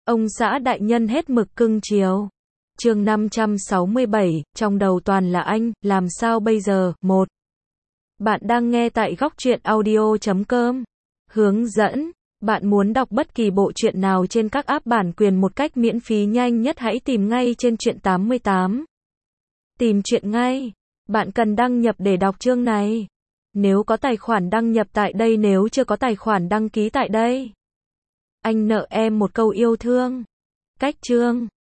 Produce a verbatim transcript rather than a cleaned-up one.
Ông xã đại nhân hết mực cưng chiều. Chương năm trăm sáu mươi bảy, trong đầu toàn là anh, làm sao bây giờ? một. Bạn đang nghe tại góc truyện audio chấm com. Hướng dẫn. Bạn muốn đọc bất kỳ bộ truyện nào trên các app bản quyền một cách miễn phí nhanh nhất, hãy tìm ngay trên truyện tám mươi tám. Tìm truyện ngay. Bạn cần đăng nhập để đọc chương này. Nếu có tài khoản đăng nhập tại đây, nếu chưa có tài khoản đăng ký tại đây. Anh nợ em một câu yêu thương. Cách chương.